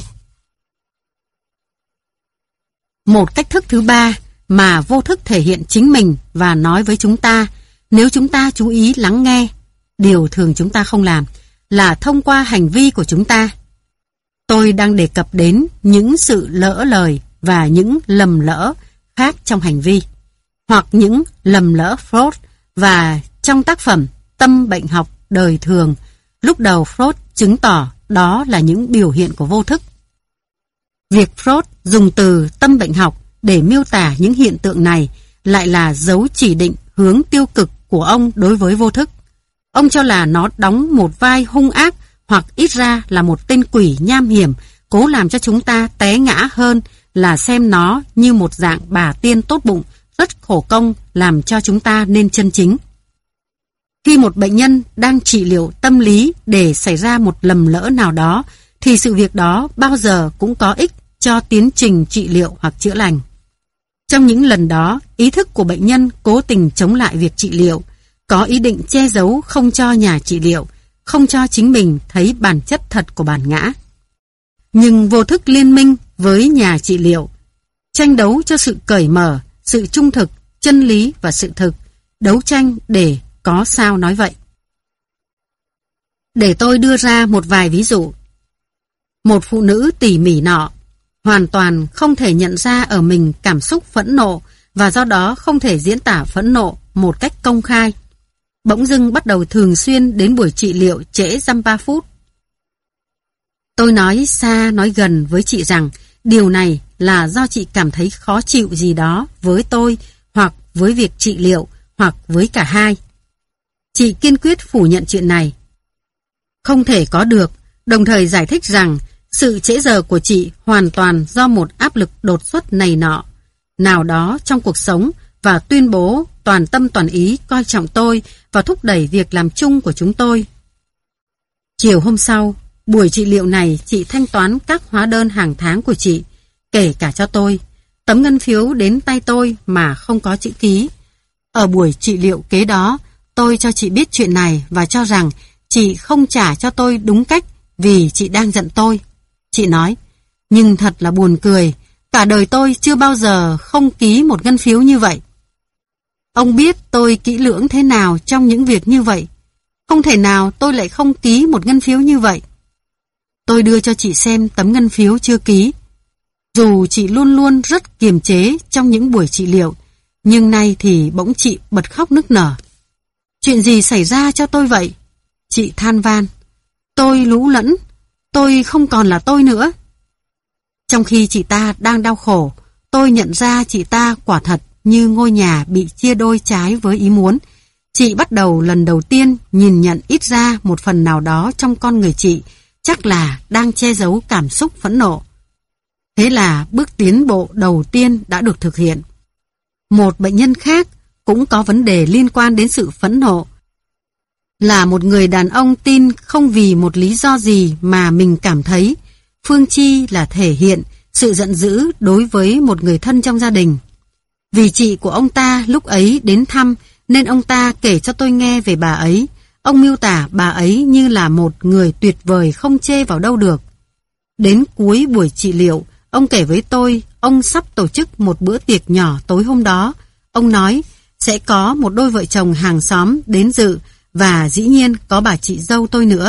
Một cách thức thứ ba mà vô thức thể hiện chính mình và nói với chúng ta, nếu chúng ta chú ý lắng nghe, điều thường chúng ta không làm, là thông qua hành vi của chúng ta. Tôi đang đề cập đến những sự lỡ lời và những lầm lỡ khác trong hành vi, hoặc những lầm lỡ Freud, và trong tác phẩm Tâm bệnh học đời thường, lúc đầu Freud chứng tỏ đó là những biểu hiện của vô thức. Việc Freud dùng từ tâm bệnh học để miêu tả những hiện tượng này lại là dấu chỉ định hướng tiêu cực của ông đối với vô thức. Ông cho là nó đóng một vai hung ác, hoặc ít ra là một tên quỷ nham hiểm, cố làm cho chúng ta té ngã hơn là xem nó như một dạng bà tiên tốt bụng, rất khổ công làm cho chúng ta nên chân chính. Khi một bệnh nhân đang trị liệu tâm lý để xảy ra một lầm lỡ nào đó, thì sự việc đó bao giờ cũng có ích cho tiến trình trị liệu hoặc chữa lành. Trong những lần đó, ý thức của bệnh nhân cố tình chống lại việc trị liệu, có ý định che giấu không cho nhà trị liệu, không cho chính mình thấy bản chất thật của bản ngã. Nhưng vô thức liên minh với nhà trị liệu, tranh đấu cho sự cởi mở, sự trung thực, chân lý và sự thực, đấu tranh để có sao nói vậy. Để tôi đưa ra một vài ví dụ. Một phụ nữ tỉ mỉ nọ hoàn toàn không thể nhận ra ở mình cảm xúc phẫn nộ và do đó không thể diễn tả phẫn nộ một cách công khai. Bỗng dưng bắt đầu thường xuyên đến buổi trị liệu trễ dăm 3 phút. Tôi nói xa nói gần với chị rằng điều này là do chị cảm thấy khó chịu gì đó với tôi, hoặc với việc trị liệu, hoặc với cả hai. Chị kiên quyết phủ nhận chuyện này. Không thể có được, đồng thời giải thích rằng sự trễ giờ của chị hoàn toàn do một áp lực đột xuất này nọ nào đó trong cuộc sống, và tuyên bố toàn tâm toàn ý coi trọng tôi và thúc đẩy việc làm chung của chúng tôi. Chiều hôm sau, buổi trị liệu này chị thanh toán các hóa đơn hàng tháng của chị, kể cả cho tôi. Tấm ngân phiếu đến tay tôi mà không có chữ ký. Ở buổi trị liệu kế đó, tôi cho chị biết chuyện này và cho rằng chị không trả cho tôi đúng cách vì chị đang giận tôi. Chị nói, nhưng thật là buồn cười, cả đời tôi chưa bao giờ không ký một ngân phiếu như vậy. Ông biết tôi kỹ lưỡng thế nào trong những việc như vậy. Không thể nào tôi lại không ký một ngân phiếu như vậy. Tôi đưa cho chị xem tấm ngân phiếu chưa ký. Dù chị luôn luôn rất kiềm chế trong những buổi trị liệu, nhưng nay thì bỗng chị bật khóc nức nở. Chuyện gì xảy ra cho tôi vậy? Chị than van. Tôi lú lẫn, tôi không còn là tôi nữa. Trong khi chị ta đang đau khổ, tôi nhận ra chị ta quả thật như ngôi nhà bị chia đôi trái với ý muốn. Chị bắt đầu lần đầu tiên nhìn nhận ít ra một phần nào đó trong con người chị, chắc là đang che giấu cảm xúc phẫn nộ. Thế là bước tiến bộ đầu tiên đã được thực hiện. Một bệnh nhân khác cũng có vấn đề liên quan đến sự phẫn nộ. Là một người đàn ông tin không vì một lý do gì mà mình cảm thấy, phương chi là thể hiện sự giận dữ đối với một người thân trong gia đình. Vì chị của ông ta lúc ấy đến thăm nên ông ta kể cho tôi nghe về bà ấy. Ông miêu tả bà ấy như là một người tuyệt vời không chê vào đâu được. Đến cuối buổi trị liệu, ông kể với tôi ông sắp tổ chức một bữa tiệc nhỏ tối hôm đó. Ông nói sẽ có một đôi vợ chồng hàng xóm đến dự và dĩ nhiên có bà chị dâu tôi nữa.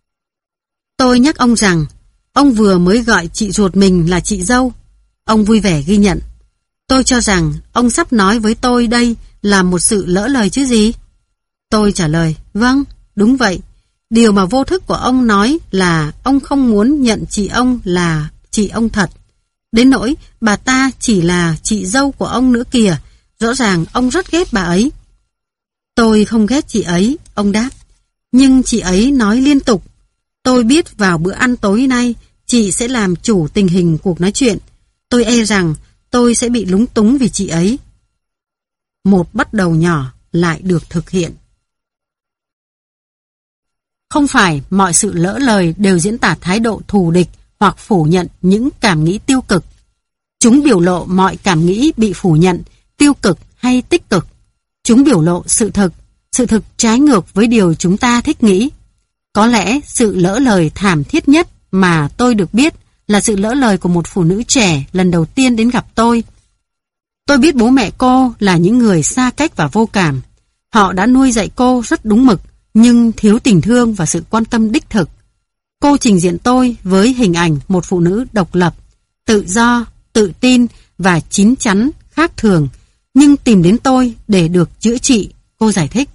Tôi nhắc ông rằng ông vừa mới gọi chị ruột mình là chị dâu. Ông vui vẻ ghi nhận. Tôi cho rằng ông sắp nói với tôi đây là một sự lỡ lời chứ gì? Tôi trả lời, vâng, đúng vậy. Điều mà vô thức của ông nói là ông không muốn nhận chị ông là chị ông thật. Đến nỗi bà ta chỉ là chị dâu của ông nữa kìa, rõ ràng ông rất ghét bà ấy. Tôi không ghét chị ấy, ông đáp. Nhưng chị ấy nói liên tục. Tôi biết vào bữa ăn tối nay chị sẽ làm chủ tình hình cuộc nói chuyện. Tôi e rằng tôi sẽ bị lúng túng vì chị ấy. Một bắt đầu nhỏ lại được thực hiện. Không phải mọi sự lỡ lời đều diễn tả thái độ thù địch hoặc phủ nhận những cảm nghĩ tiêu cực. Chúng biểu lộ mọi cảm nghĩ bị phủ nhận, tiêu cực hay tích cực. Chúng biểu lộ sự thực trái ngược với điều chúng ta thích nghĩ. Có lẽ sự lỡ lời thảm thiết nhất mà tôi được biết là sự lỡ lời của một phụ nữ trẻ lần đầu tiên đến gặp tôi. Tôi biết bố mẹ cô là những người xa cách và vô cảm. Họ đã nuôi dạy cô rất đúng mực, nhưng thiếu tình thương và sự quan tâm đích thực. Cô trình diện tôi với hình ảnh một phụ nữ độc lập, tự do, tự tin và chín chắn khác thường, nhưng tìm đến tôi để được chữa trị, cô giải thích.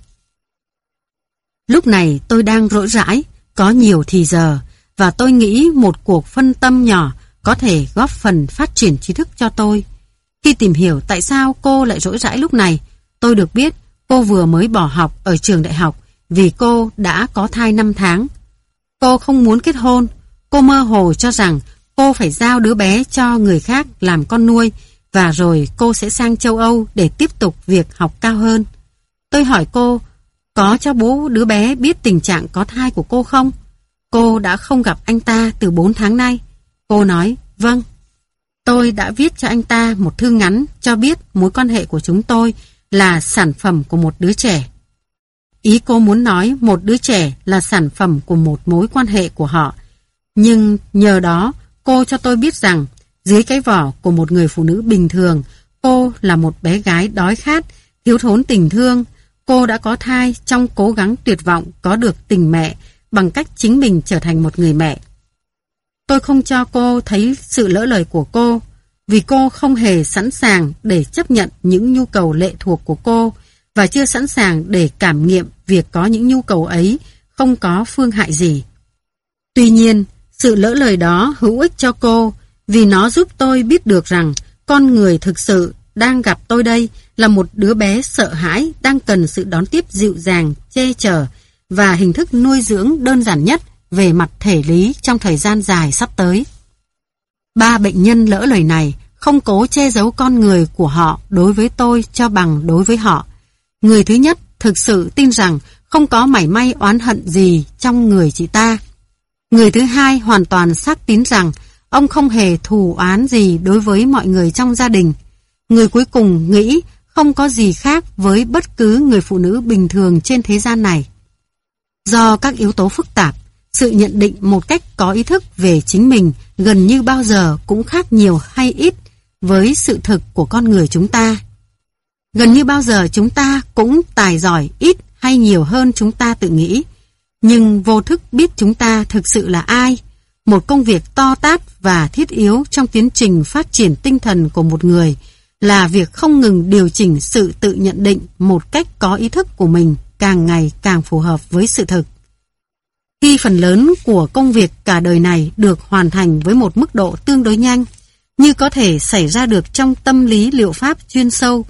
Lúc này tôi đang rỗi rãi, có nhiều thì giờ, và tôi nghĩ một cuộc phân tâm nhỏ có thể góp phần phát triển trí thức cho tôi. Khi tìm hiểu tại sao cô lại rỗi rãi lúc này, tôi được biết cô vừa mới bỏ học ở trường đại học vì cô đã có thai 5 tháng. Cô không muốn kết hôn, cô mơ hồ cho rằng cô phải giao đứa bé cho người khác làm con nuôi và rồi cô sẽ sang châu Âu để tiếp tục việc học cao hơn. Tôi hỏi cô, có cho bố đứa bé biết tình trạng có thai của cô không? Cô đã không gặp anh ta từ 4 tháng nay. Cô nói, vâng. Tôi đã viết cho anh ta một thư ngắn cho biết mối quan hệ của chúng tôi là sản phẩm của một đứa trẻ. Ý cô muốn nói một đứa trẻ là sản phẩm của một mối quan hệ của họ. Nhưng nhờ đó, cô cho tôi biết rằng dưới cái vỏ của một người phụ nữ bình thường, cô là một bé gái đói khát, thiếu thốn tình thương. Cô đã có thai trong cố gắng tuyệt vọng có được tình mẹ bằng cách chính mình trở thành một người mẹ. Tôi không cho cô thấy sự lỡ lời của cô, vì cô không hề sẵn sàng để chấp nhận những nhu cầu lệ thuộc của cô và chưa sẵn sàng để cảm nghiệm việc có những nhu cầu ấy không có phương hại gì. Tuy nhiên, sự lỡ lời đó hữu ích cho cô vì nó giúp tôi biết được rằng con người thực sự đang gặp tôi đây là một đứa bé sợ hãi đang cần sự đón tiếp dịu dàng, che chở và hình thức nuôi dưỡng đơn giản nhất về mặt thể lý trong thời gian dài sắp tới. 3 bệnh nhân lỡ lời này không cố che giấu con người của họ đối với tôi cho bằng đối với họ. Người thứ nhất thực sự tin rằng không có mảy may oán hận gì trong người chị ta. Người thứ hai hoàn toàn xác tín rằng ông không hề thù oán gì đối với mọi người trong gia đình. Người cuối cùng nghĩ không có gì khác với bất cứ người phụ nữ bình thường trên thế gian này. Do các yếu tố phức tạp, sự nhận định một cách có ý thức về chính mình gần như bao giờ cũng khác nhiều hay ít với sự thực của con người chúng ta. Gần như bao giờ chúng ta cũng tài giỏi ít hay nhiều hơn chúng ta tự nghĩ. Nhưng vô thức biết chúng ta thực sự là ai. Một công việc to tát và thiết yếu trong tiến trình phát triển tinh thần của một người là việc không ngừng điều chỉnh sự tự nhận định một cách có ý thức của mình càng ngày càng phù hợp với sự thực. Khi phần lớn của công việc cả đời này được hoàn thành với một mức độ tương đối nhanh, như có thể xảy ra được trong tâm lý liệu pháp chuyên sâu,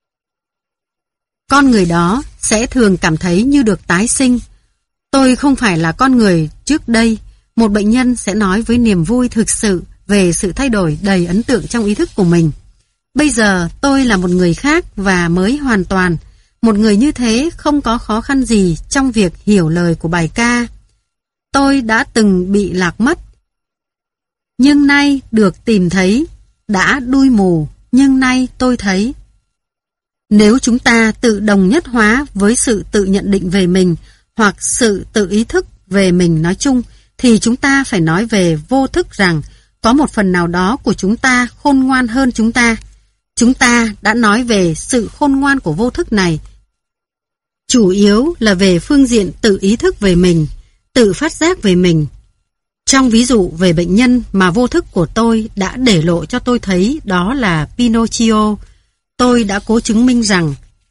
con người đó sẽ thường cảm thấy như được tái sinh. Tôi không phải là con người trước đây, một bệnh nhân sẽ nói với niềm vui thực sự về sự thay đổi đầy ấn tượng trong ý thức của mình. Bây giờ tôi là một người khác và mới hoàn toàn. Một người như thế không có khó khăn gì trong việc hiểu lời của bài ca. Tôi đã từng bị lạc mất, nhưng nay được tìm thấy, đã đui mù, nhưng nay tôi thấy. Nếu chúng ta tự đồng nhất hóa với sự tự nhận định về mình hoặc sự tự ý thức về mình nói chung, thì chúng ta phải nói về vô thức rằng có một phần nào đó của chúng ta khôn ngoan hơn chúng ta. Chúng ta đã nói về sự khôn ngoan của vô thức này, chủ yếu là về phương diện tự ý thức về mình, tự phát giác về mình. Trong ví dụ về bệnh nhân mà vô thức của tôi đã để lộ cho tôi thấy đó là Pinocchio, tôi đã cố chứng minh rằng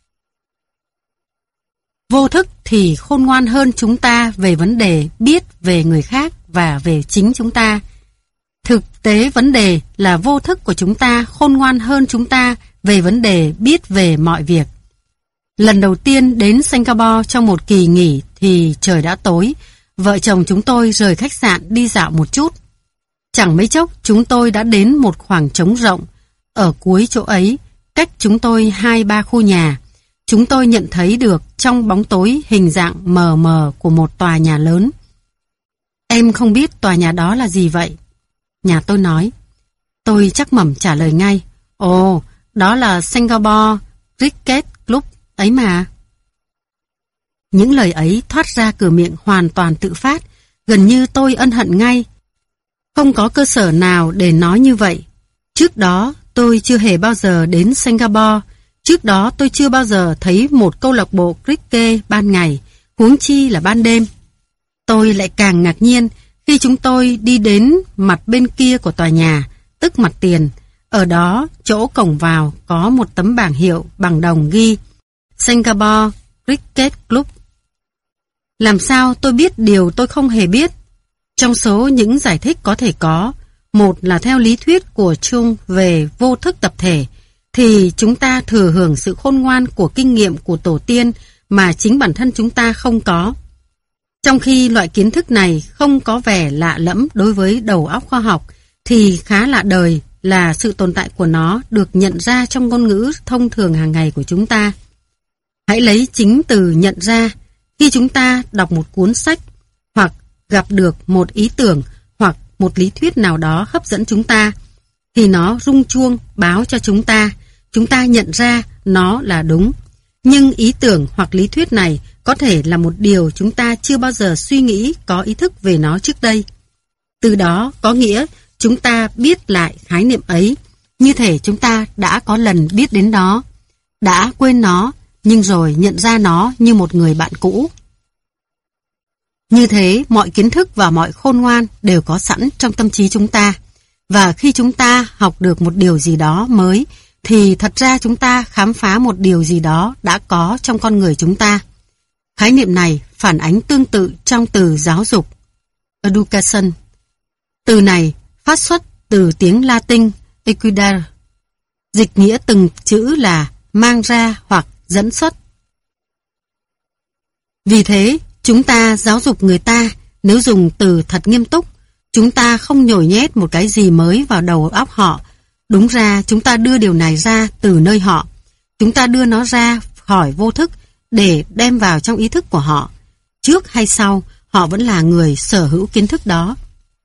vô thức thì khôn ngoan hơn chúng ta về vấn đề biết về người khác và về chính chúng ta. Thực tế vấn đề là vô thức của chúng ta khôn ngoan hơn chúng ta về vấn đề biết về mọi việc. Lần đầu tiên đến Singapore trong một kỳ nghỉ thì trời đã tối. Vợ chồng chúng tôi rời khách sạn đi dạo một chút. Chẳng mấy chốc chúng tôi đã đến một khoảng trống rộng. Ở cuối chỗ ấy, cách chúng tôi 2-3 khu nhà, chúng tôi nhận thấy được trong bóng tối hình dạng mờ mờ của một tòa nhà lớn. Em không biết tòa nhà đó là gì vậy? Nhà tôi nói. Tôi chắc mẩm trả lời ngay. Ồ, đó là Singapore Cricket Club ấy mà. Những lời ấy thoát ra cửa miệng hoàn toàn tự phát, gần như tôi ân hận ngay. Không có cơ sở nào để nói như vậy. Trước đó tôi chưa hề bao giờ đến Singapore. Trước đó tôi chưa bao giờ thấy một câu lạc bộ cricket ban ngày, huống chi là ban đêm. Tôi lại càng ngạc nhiên khi chúng tôi đi đến mặt bên kia của tòa nhà, tức mặt tiền. Ở đó, chỗ cổng vào có một tấm bảng hiệu bằng đồng ghi Singapore Cricket Club. Làm sao tôi biết điều tôi không hề biết? Trong số những giải thích có thể có, một là theo lý thuyết của Chung về vô thức tập thể, thì chúng ta thừa hưởng sự khôn ngoan của kinh nghiệm của tổ tiên mà chính bản thân chúng ta không có. Trong khi loại kiến thức này không có vẻ lạ lẫm đối với đầu óc khoa học, thì khá lạ đời là sự tồn tại của nó được nhận ra trong ngôn ngữ thông thường hàng ngày của chúng ta. Hãy lấy chính từ nhận ra. Khi chúng ta đọc một cuốn sách, hoặc gặp được một ý tưởng, hoặc một lý thuyết nào đó hấp dẫn chúng ta, thì nó rung chuông báo cho chúng ta nhận ra nó là đúng. Nhưng ý tưởng hoặc lý thuyết này có thể là một điều chúng ta chưa bao giờ suy nghĩ có ý thức về nó trước đây. Từ đó có nghĩa chúng ta biết lại khái niệm ấy, như thể chúng ta đã có lần biết đến nó, đã quên nó, nhưng rồi nhận ra nó như một người bạn cũ. Như thế, mọi kiến thức và mọi khôn ngoan đều có sẵn trong tâm trí chúng ta. Và khi chúng ta học được một điều gì đó mới, thì thật ra chúng ta khám phá một điều gì đó đã có trong con người chúng ta. Khái niệm này phản ánh tương tự trong từ giáo dục, education. Từ này phát xuất từ tiếng Latin equidare, dịch nghĩa từng chữ là mang ra hoặc dẫn xuất. Vì thế, chúng ta giáo dục người ta, nếu dùng từ thật nghiêm túc, chúng ta không nhồi nhét một cái gì mới vào đầu óc họ. Đúng ra, chúng ta đưa điều này ra từ nơi họ. Chúng ta đưa nó ra khỏi vô thức để đem vào trong ý thức của họ. Trước hay sau, họ vẫn là người sở hữu kiến thức đó.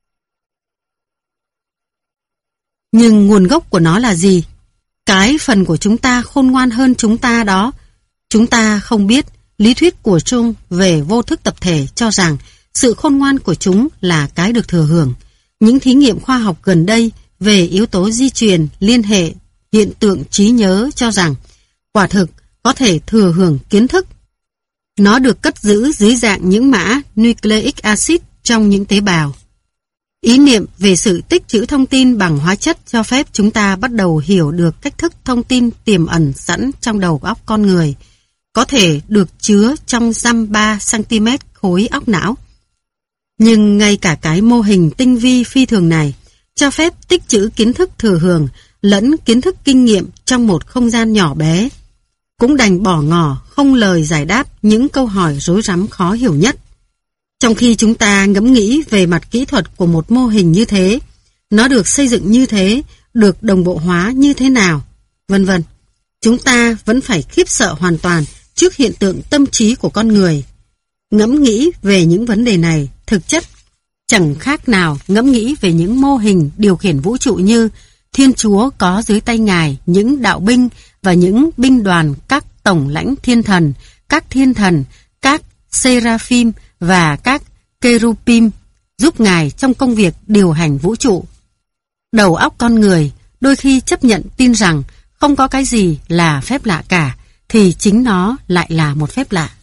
Nhưng nguồn gốc của nó là gì? Cái phần của chúng ta khôn ngoan hơn chúng ta đó. Chúng ta không biết. Lý thuyết của Jung về vô thức tập thể cho rằng sự khôn ngoan của chúng là cái được thừa hưởng. Những thí nghiệm khoa học gần đây về yếu tố di truyền, liên hệ, hiện tượng trí nhớ cho rằng quả thực có thể thừa hưởng kiến thức. Nó được cất giữ dưới dạng những mã nucleic acid trong những tế bào. Ý niệm về sự tích trữ thông tin bằng hóa chất cho phép chúng ta bắt đầu hiểu được cách thức thông tin tiềm ẩn sẵn trong đầu óc con người, có thể được chứa trong dăm 3 cm khối óc não. Nhưng ngay cả cái mô hình tinh vi phi thường này cho phép tích trữ kiến thức thừa hưởng lẫn kiến thức kinh nghiệm trong một không gian nhỏ bé, cũng đành bỏ ngỏ không lời giải đáp những câu hỏi rối rắm khó hiểu nhất. Trong khi chúng ta ngẫm nghĩ về mặt kỹ thuật của một mô hình như thế, nó được xây dựng như thế, được đồng bộ hóa như thế nào, vân vân, chúng ta vẫn phải khiếp sợ hoàn toàn trước hiện tượng tâm trí của con người. Ngẫm nghĩ về những vấn đề này thực chất chẳng khác nào ngẫm nghĩ về những mô hình điều khiển vũ trụ như Thiên Chúa có dưới tay Ngài những đạo binh và những binh đoàn, các tổng lãnh thiên thần, các thiên thần, các seraphim và các kerubim giúp Ngài trong công việc điều hành vũ trụ. Đầu óc con người đôi khi chấp nhận tin rằng không có cái gì là phép lạ cả, thì chính nó lại là một phép lạ.